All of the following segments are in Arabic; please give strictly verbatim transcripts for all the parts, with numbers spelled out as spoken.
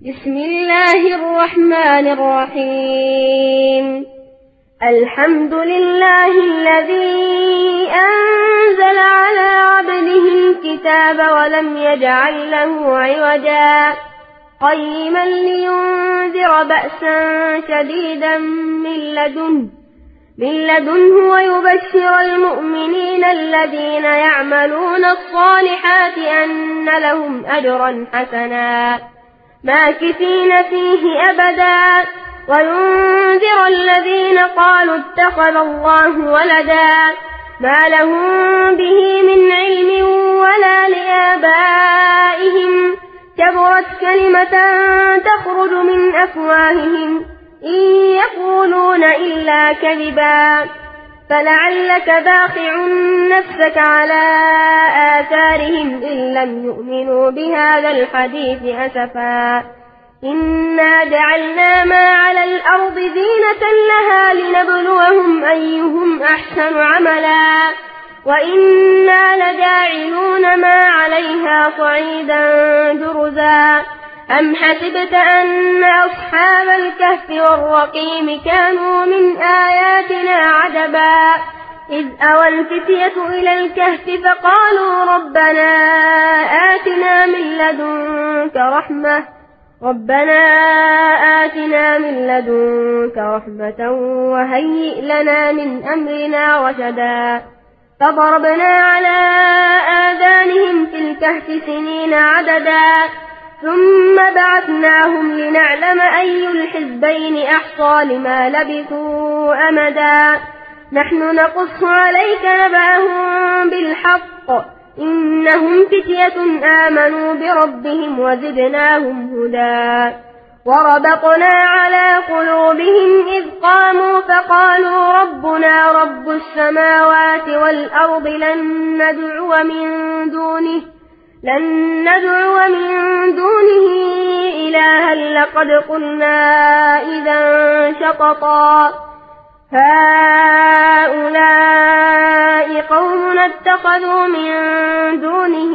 بسم الله الرحمن الرحيم. الحمد لله الذي أنزل على عبده الكتاب ولم يجعل له عوجا قيما لينذر بأسا شديدا من لدنه من لدنه ويبشر المؤمنين الذين يعملون الصالحات أن لهم أجرا حسنا ماكثين فيه أبدا وينذر الذين قالوا اتخذ الله ولدا ما لهم به من علم ولا لآبائهم كبرت كلمة تخرج من أفواههم إن يقولون إلا كذبا فلعلك باخع نفسك على آثارهم إن لم يؤمنوا بهذا الحديث أسفا إنا جعلنا ما على الأرض زينة لها لنبلوهم أيهم أحسن عملا وإنا لجاعلون ما عليها صعيدا جرزا أم حسبت أن أصحاب الكهف والرقيم كانوا من آياتنا عجبا إذ أوى الفتية إلى الكهف فقالوا ربنا آتنا من لدنك رحمة ربنا آتنا من لدنك رحمة وهيئ لنا من أمرنا رشدا فضربنا على آذانهم في الكهف سنين عددا ثم بعثناهم لنعلم أي الحزبين أحصى لما لبثوا أمدا نحن نقص عليك نبأهم بالحق إنهم فتية آمنوا بربهم وزدناهم هدى وربطنا على قلوبهم إذ قاموا فقالوا ربنا رب السماوات والأرض لن ندعو من دونه لن ندعو من دونه إلها لقد قلنا إذا شططا هؤلاء قوم اتخذوا من دونه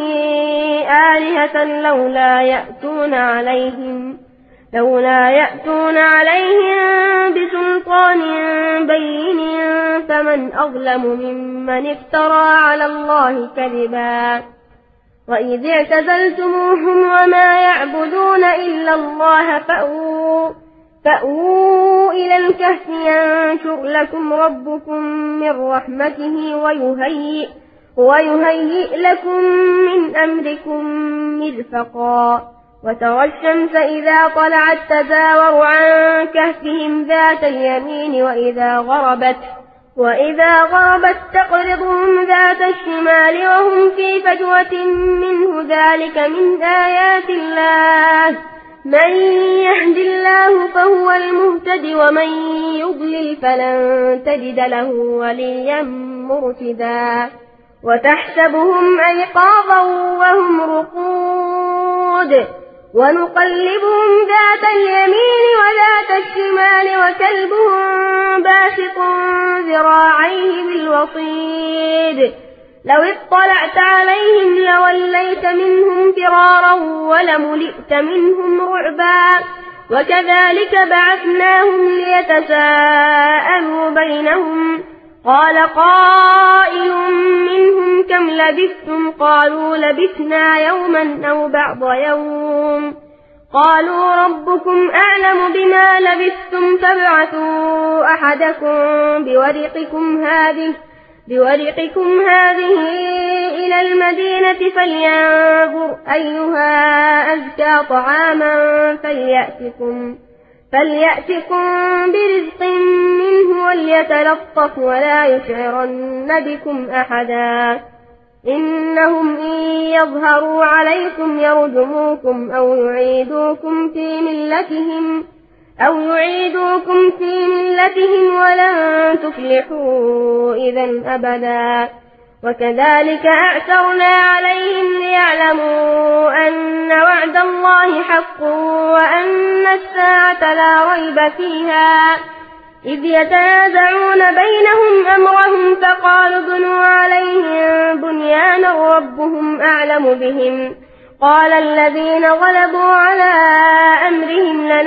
آلهة لولا يأتون عليهم لولا يأتون عليهم بسلطان بين فمن أظلم ممن افترى على الله كذبا وإذ اعتزلتموهم وما يعبدون إلا الله فأووا فأووا إلى الكهف ينشر لكم ربكم من رحمته ويهيئ, ويهيئ لكم من أمركم مرفقا وترى الشمس إذا طلعت تزاور عن كهفهم ذات اليمين وإذا غربت وإذا غربت تقرضهم ذات الشمال وهم في فجوة منه ذلك من آيات الله من يهد الله فهو المهتد ومن يضلل فلن تجد له وليا مرشدا وتحسبهم أيقاظا وهم رقود ونقلبهم ذات اليمين وذات الشمال وكلبهم باسط ذراعيه بالوصيد لو اطلعت عليهم لوليت منهم فرارا ولملئت منهم رعبا وكذلك بعثناهم ليتساءلوا بينهم قال قائل منهم كم لبثتم قالوا لبثنا يوما أو بعض يوم قالوا ربكم أعلم بما لبثتم فابعثوا أحدكم بورقكم هذه بورقكم هذه إلى المدينة فلينظر أيها أزكى طعاما فليأتكم فليأتكم برزق منه وليتلطف ولا يشعرن بكم أحدا إنهم إن يظهروا عليكم يرجموكم أو يعيدوكم في ملتهم أو يعيدوكم في ملتهم ولن تفلحوا إذا أبدا وكذلك أعثرنا عليهم ليعلموا أن وعد الله حق وأن الساعة لا ريب فيها إذ يتنازعون بينهم أمرهم فقالوا ابنوا عليهم بنيانا ربهم أعلم بهم قال الذين غلبوا على أمر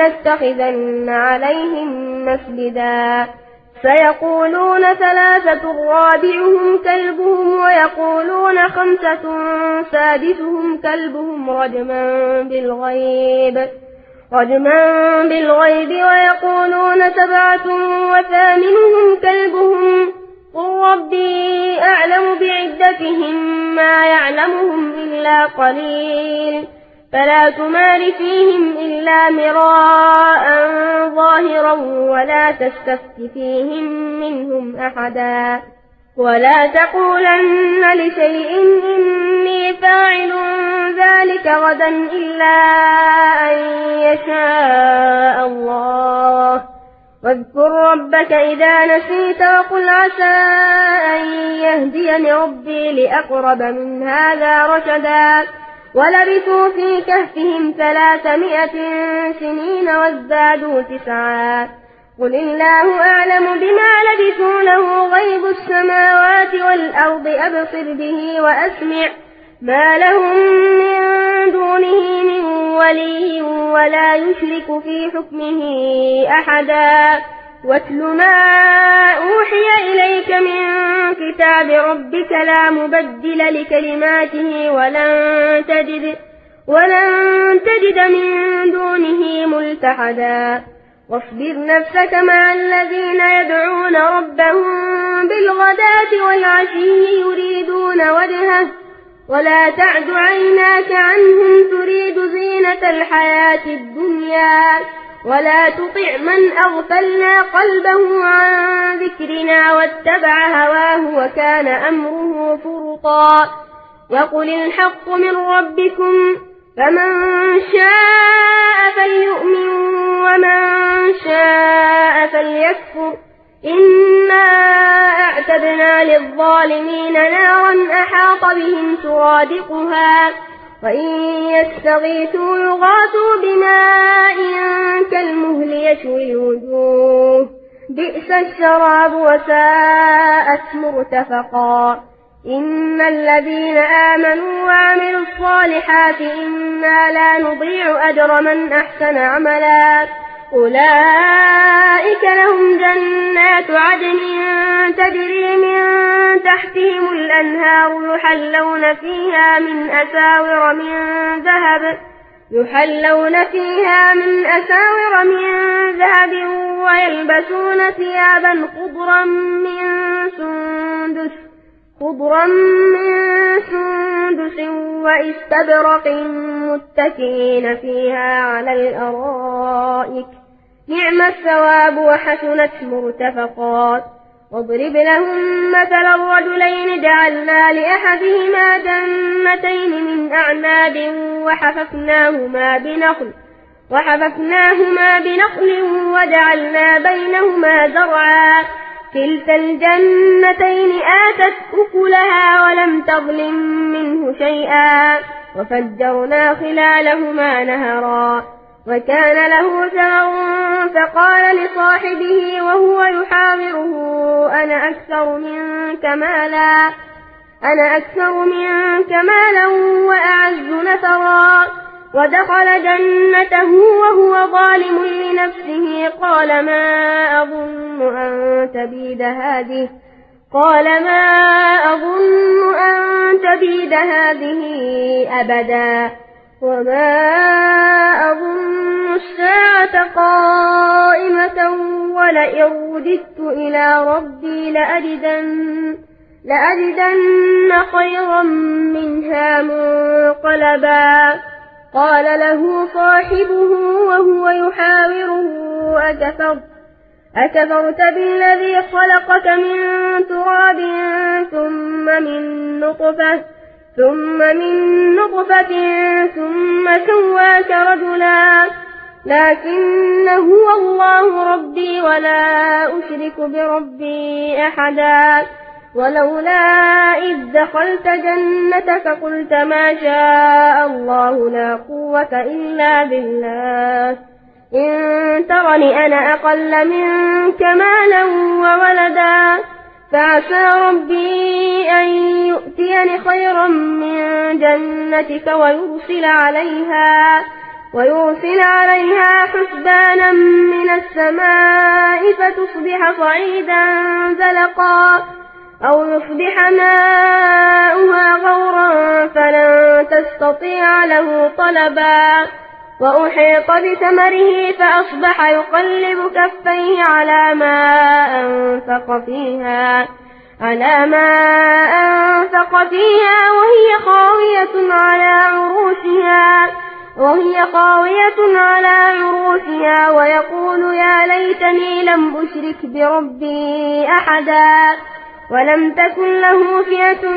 لنتخذن عليهم مسجدا سيقولون ثلاثة رابعهم كلبهم ويقولون خمسة سادسهم كلبهم رجما بالغيب رجما بالغيب ويقولون سبعة وثامنهم كلبهم قل ربي أعلم بعدتهم ما يعلمهم إلا قليل فلا تمار فيهم إلا مراء ظاهرا ولا تستفت فيهم منهم أحدا ولا تقولن لشيء إني فاعل ذلك غدا إلا أن يشاء الله واذكر ربك إذا نسيت وقل عسى أن يهديني ربي لأقرب من هذا رشدا ولبثوا في كهفهم ثلاثمائة سنين وازدادوا تسعا قل الله أعلم بما لبثوا له غيب السماوات والأرض أبصر به وأسمع ما لهم من دونه من ولي ولا يشرك في حكمه أحدا واتل ما أوحي إليك من كتاب ربك لا مبدل لكلماته ولن تجد, ولن تجد من دونه ملتحدا واصبر نفسك مع الذين يدعون ربهم بالغداة والعشي يريدون وجهه ولا تعد عيناك عنهم تريد زينة الحياة الدنيا ولا تطع من أغفلنا قلبه عن ذكرنا واتبع هواه وكان أمره فرطا وقل الحق من ربكم فمن شاء فليؤمن ومن شاء فليكفر إنا أعتدنا للظالمين نارا أحاط بهم سرادقها وإن يستغيثوا يغاثوا بماء كالمهل يشوي الوجوه بئس الشراب وساءت مرتفقا إن الذين آمنوا وعملوا الصالحات إنا لا نضيع أجر من أحسن عملا أولئك لهم جنات عدن تجري من تحتهم الأنهار يحلون فيها من أساور من ذهب يحلون فيها من أساور من ذهب ويلبسون ثيابا خضرا من سندس خضرا من سندس واستبرق متكئين فيها على الأرائك نعم الثواب وحسنت مرتفقات واضرب لهم مثل الرجلين جعلنا لأحدهما جنتين من أعناب وحففناهما بنخل وحففناهما بنخل وجعلنا بينهما زرعا كلتا الجنتين آتت أكلها ولم تظلم منه شيئا وفجرنا خلالهما نهرا وكان له ثمر فقال لصاحبه وهو يحاوره أنا أكثر منك مالا أنا أكثر منك مالا وأعز نفرا ودخل جنته وهو ظالم لنفسه قال ما أظن أن تبيد هذه قال ما أظن أن تبيد هذه أبدا وما أظن الساعة قائمة ولئن رددت إلى ربي لأجدن, لأجدن خيرا منها منقلبا قال له صاحبه وهو يحاوره أكفرت, أكفرت بالذي خلقك من تراب ثم من نطفة ثم من نطفة ثم سواك رجلا لكن هو الله ربي ولا أشرك بربي أحدا ولولا إذ دخلت جنتك قلت ما شاء الله لا قوة إلا بالله إن ترني أنا أقل منك مالا وولدا فعسى ربي أن يؤتيني خيرا من جنتك ويرسل عليها ويرسل عليها حسبانا من السماء فتصبح صعيدا زلقا أو يصبح ماؤها غورا فلن تستطيع له طلبا وأحيط بثمره فأصبح يقلب كفيه على ما أنفق فيها على ما أنفق فيها وهي خاوية على عروشها وهي خاوية على عروشها ويقول يا ليتني لم أشرك بربي أحدا ولم تكن له فئة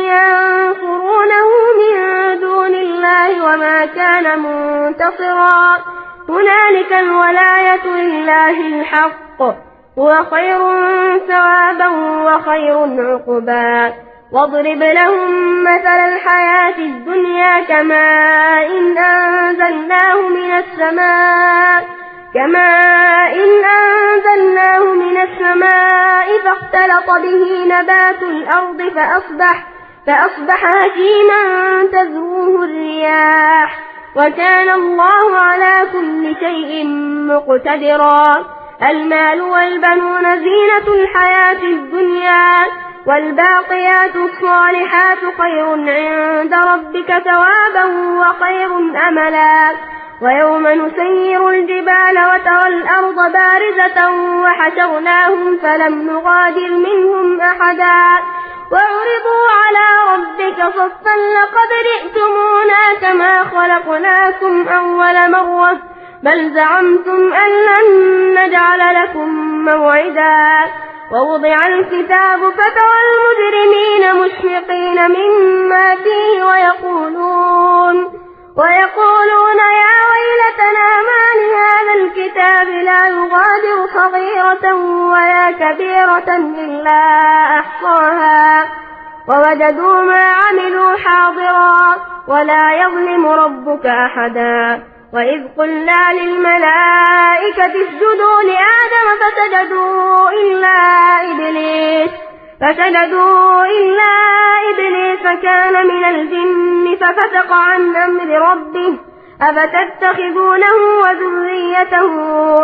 ينصرونه من دون الله وما كان منتصرا هنالك الولاية لله الحق هو خير ثوابا وخير عقبا واضرب لهم مثل الحياة الدنيا كماء إن أنزلناه من السماء كماء إن أنزلناه من السماء فاختلط به نبات الأرض فأصبح فأصبح هشيما تذروه الرياح وكان الله على كل شيء مقتدرا المال والبنون زينة الحياة الدنيا والباقيات الصالحات خير عند ربك ثوابا وخير أملا ويوم نسير الجبال وترى الأرض بارزة وحشرناهم فلم نغادر منهم أحدا وعرضوا على ربك صفا لقد جئتمونا كما خلقناكم أول مرة بل زعمتم أن لن نجعل لكم موعدا ووضع الكتاب فترى المجرمين مشفقين مما فيه ويقولون ويقولون يا ويلتنا ما لهذا الكتاب لا يغادر صغيرة ولا كبيرة إلا أحصاها ووجدوا ما عملوا حاضرا ولا يظلم ربك أحدا وإذ قلنا للملائكة اسجدوا لآدم فسجدوا إلا إبليس فسجدوا إلا إبليس كان من الجن ففسق عن أمر ربه أفتتخذونه وذريته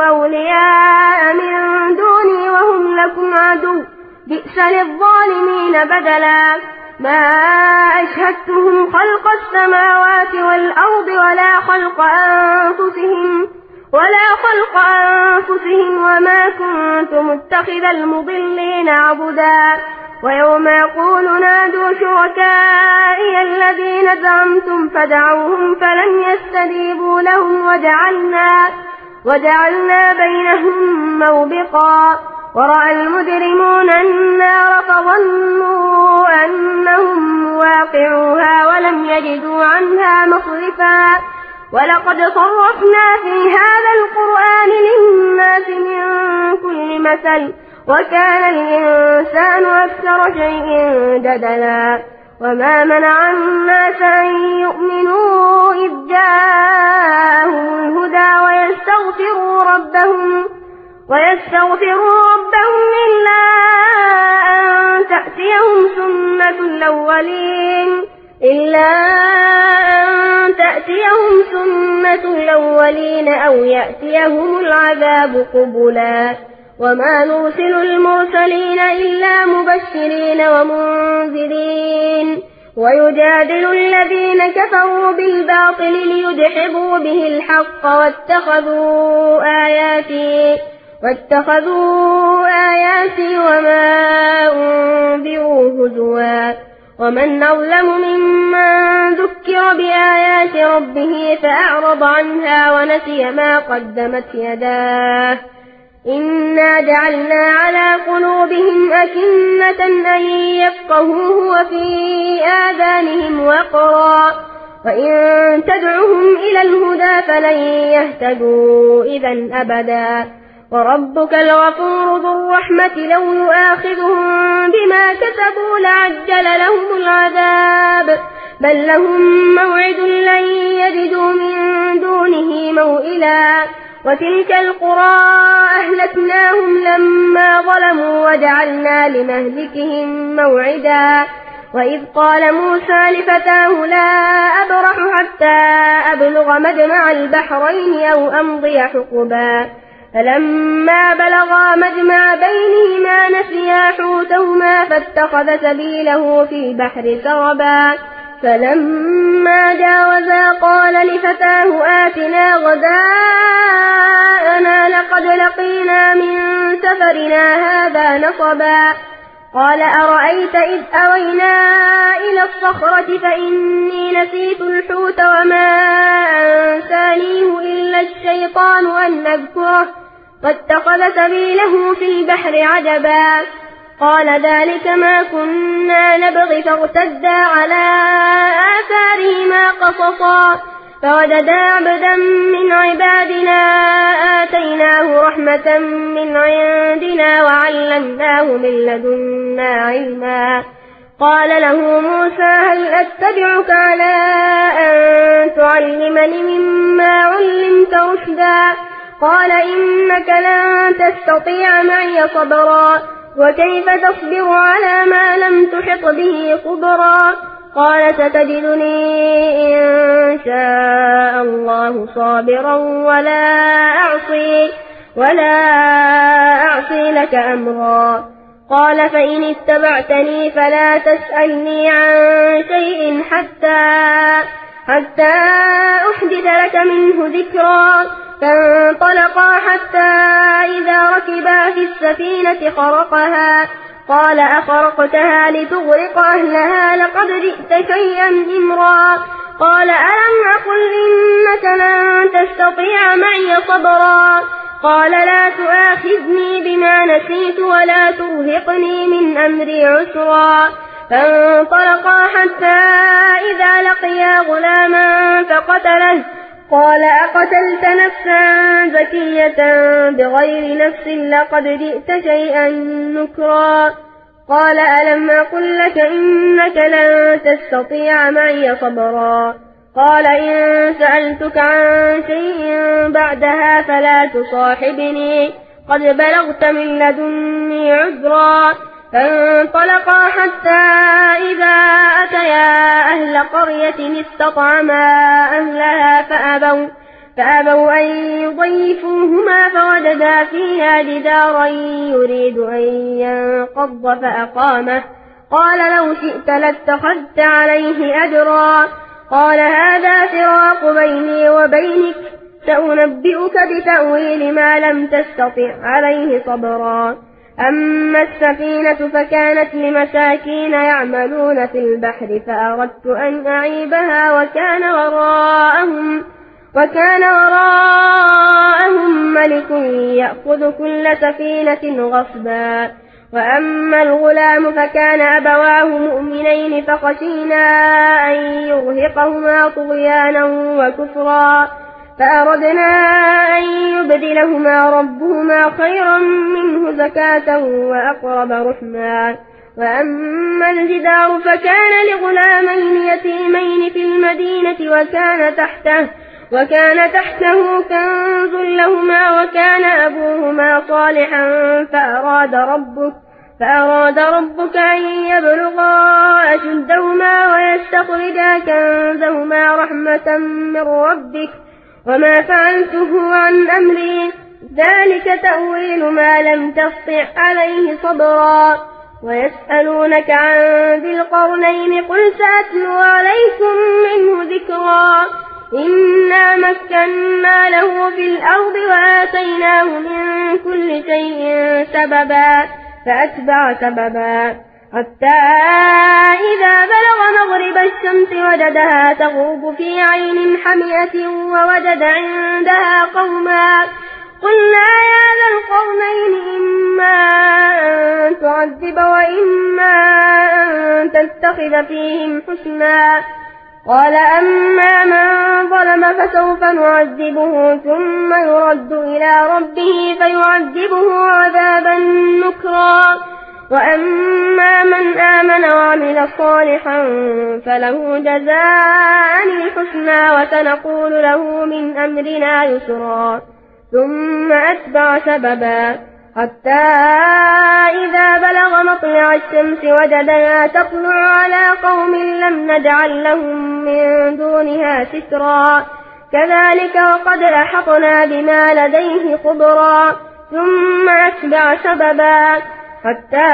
أولياء من دوني وهم لكم عدو بئس للظالمين بدلا ما أشهدتهم خلق السماوات والأرض ولا خلق أنفسهم ولا خلق أنفسهم وما كنت متخذ المضلين عبدا ويوم يقول نادوا شركائي الذين زعمتم فدعوهم فلم يستجيبوا لهم وجعلنا, وجعلنا بينهم موبقا ورأى المجرمون النار فظنوا أنهم واقعوها ولم يجدوا عنها مصرفا ولقد صرفنا في هذا القرآن للناس من كل مثل وكان الإنسان أكثر شيء جدلا وما منع الناس أن يؤمنوا إذ جاءهم الهدى ويستغفروا ربهم ويستغفروا ربهم إلا أن تأتيهم سنة الأولين إلا أن تأتيهم سنة الأولين أو يأتيهم العذاب قبلا وما نرسل المرسلين إلا مبشرين ومنذرين ويجادل الذين كفروا بالباطل ليدحضوا به الحق واتخذوا آياتي واتخذوا آياتي وما أنذروا هزوا ومن أظلم ممن ذكر بآيات ربه فأعرض عنها ونسي ما قدمت يداه إنا جعلنا على قلوبهم أكنة أن يفقهوه وفي آذانهم وقرا وإن تدعهم إلى الهدى فلن يهتدوا إذا أبدا وربك الغفور ذو الرحمة لو يؤاخذهم بما كسبوا لعجل لهم العذاب بل لهم موعد لن يجدوا من دونه موئلا وتلك القرى أهلكناهم لما ظلموا وجعلنا لمهلكهم موعدا وإذ قال موسى لفتاه لا أبرح حتى أبلغ مجمع البحرين أو أمضي حقبا فلما بلغا مجمع بينهما نسيا حوتهما فاتخذ سبيله في البحر سربا فلما جاوزا قال لفتاه آتنا غداءنا لقد لقينا من سفرنا هذا نصبا قال أرأيت إذ أوينا إلى الصخرة فإني نسيت الحوت وما أنسانيه إلا الشيطان أن أذكره واتخذ سبيله في البحر عجبا قال ذلك ما كنا نبغي فارتدا على آثارهما قصصا فوجدا عبدا من عبادنا آتيناه رحمة من عندنا وعلمناه من لدنا علما قال له موسى هل أتبعك على أن تعلمني مما علمت رشدا قال إنك لن تستطيع معي صبرا وكيف تصبر على ما لم تحط به خبرا قال ستجدني إن شاء الله صابرا ولا أعصي, ولا أعصي لك أمرا قال فإن اتبعتني فلا تسألني عن شيء حتى, حتى أحدث لك منه ذكرا فانطلقا حتى إذا ركبا في السفينة خرقها قال أخرقتها لتغرق أهلها لقد جئت شيئا إمرا قال ألم أقل إنك لن تستطيع معي صبرا قال لا تؤاخذني بما نسيت ولا ترهقني من أمري عسرا فانطلقا حتى إذا لقيا غلاما فقتله قال أقتلت نفسا زكية بغير نفس لقد جئت شيئا نكرا قال ألم أقل لك إنك لن تستطيع معي صبرا قال إن سألتك عن شيء بعدها فلا تصاحبني قد بلغت من لدني عذرا فانطلقا حتى إذا أتيا أهل قرية استطعما أهلها فأبوا, فأبوا أن يضيفوهما فوجدا فيها جدارا يريد أن ينقض فأقامه قال لو شئت لاتخذت عليه أجرا قال هذا فراق بيني وبينك سأنبئك بتأويل ما لم تستطع عليه صبرا أما السفينة فكانت لمساكين يعملون في البحر فأردت أن أعيبها وكان وراءهم, وكان وراءهم ملك يأخذ كل سفينة غصبا وأما الغلام فكان أبواه مؤمنين فخشينا أن يرهقهما طغيانا وكفرا فأردنا أن يبدلهما ربهما خيرا منه زكاة وأقرب رحما وأما الجدار فكان لغلامين يتيمين في المدينة وكان تحته, وكان تحته كنز لهما وكان أبوهما صالحا فأراد ربك, فأراد ربك أن يبلغا أشدهما ويستخرجا كنزهما رحمة من ربك وما فعلته عن أمري ذلك تأويل ما لم تستطع عليه صبرا ويسألونك عن ذي القرنين قل سأتلو عليكم منه ذكرا إنا مكنا له في الأرض وآتيناه من كل شيء سببا فأتبع سببا حتى إذا بلغ مغرب الشمس وجدها تغرب في عين حمئة ووجد عندها قوما قلنا يا ذا القرنين إما أن تعذب وإما أن تتخذ فيهم حسنا قال أما من ظلم فسوف نعذبه ثم يرد إلى ربه فيعذبه عذابا نكرا وأما من آمن وعمل صالحا فله جزاء الحسنى وسنقول له من أمرنا يسرا ثم أتبع سببا حتى إذا بلغ مطلع الشمس وجدها تطلع على قوم لم نجعل لهم من دونها سترا كذلك وقد أحطنا بما لديه خبرا ثم أتبع سببا حتى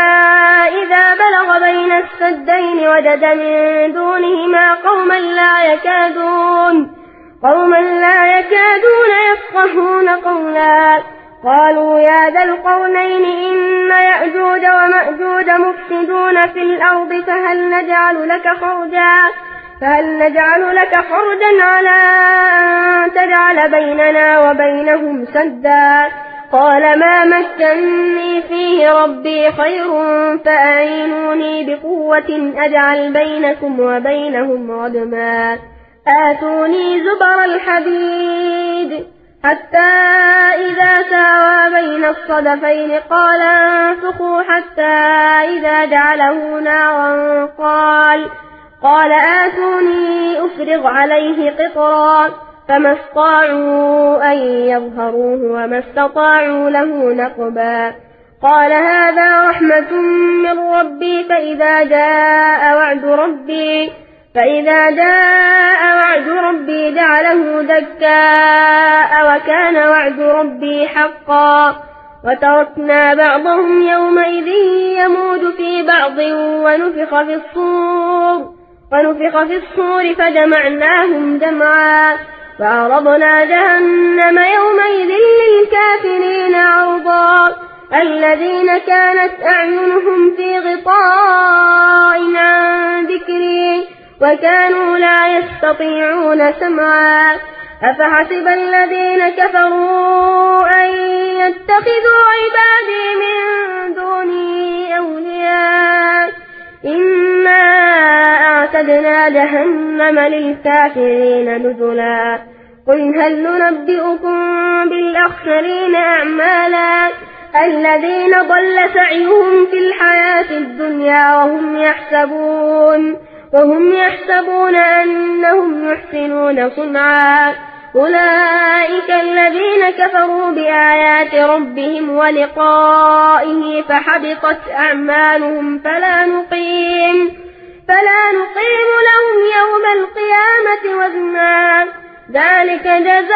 إذا بلغ بين السدين وجد من دونهما قوما لا يكادون قوما لا يكادون يفقهون قولا قالوا يا ذا القرنين إن يأجوج ومأجوج مفسدون في الأرض فهل نجعل لك خرجا فهل نجعل لك خرجا على أن تجعل بيننا وبينهم سدا قال ما مكنني فيه ربي خير فأعينوني بقوة أجعل بينكم وبينهم ردما آتوني زبر الحديد حتى إذا ساوى بين الصدفين قال انفخوا حتى إذا جعله نارا قال قال آتوني أفرغ عليه قطرا فما استطاعوا أن يظهروه وما استطاعوا له نقبا قال هذا رحمة من ربي فإذا جاء وعد ربي فإذا جاء وعد ربي جعله دكاء وكان وعد ربي حقا وتركنا بعضهم يومئذ يموج في بعض ونفخ في الصور ونفخ في الصور فجمعناهم جمعا وعرضنا جهنم يومئذ للكافرين عرضا الذين كانت أعينهم في غطاء عن ذكري وكانوا لا يستطيعون سمعا أفحسب الذين كفروا أن يتخذوا عبادي من دوني أولياء إنا أعتدنا جهنم للكافرين نزلا قل هل ننبئكم بالأخسرين أعمالا الذين ضل سعيهم في الحياة الدنيا وهم يحسبون وهم يحسبون أنهم يحسنون صنعا أولئك الذين كفروا بآيات ربهم ولقائه فحبطت أعمالهم فلا نقيم فلا نقيم لهم يوم القيامة وزنا ذلك جزاؤهم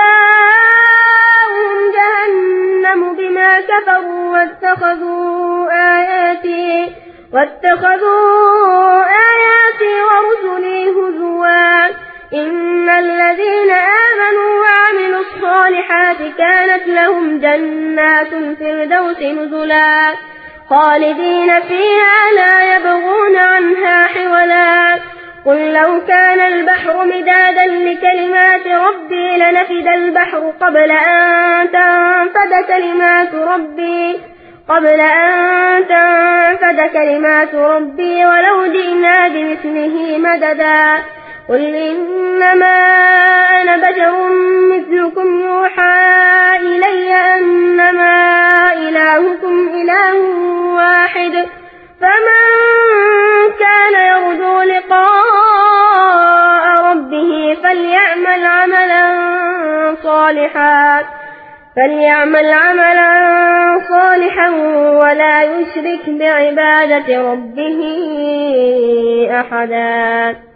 جهنم بما كفروا واتخذوا آياتي واتخذوا آياتي ورسلي هزوا إن الذين آمنوا وعملوا الصالحات كانت لهم جنات الفردوس نزلا خالدين فيها لا يبغون عنها حولا قل لو كان البحر مدادا لكلمات ربي لنفد البحر قبل أن تنفد كلمات ربي قبل أن تنفد كلمات ربي ولو جئنا بمثله مددا قل إنما أنا بشر مثلكم يوحى إلي أنما إلهكم إله واحد فمن كان يرجو لقاء ربه فليعمل عملا صالحا فليعمل عملا صالحا ولا يشرك بعبادة ربه أحدا.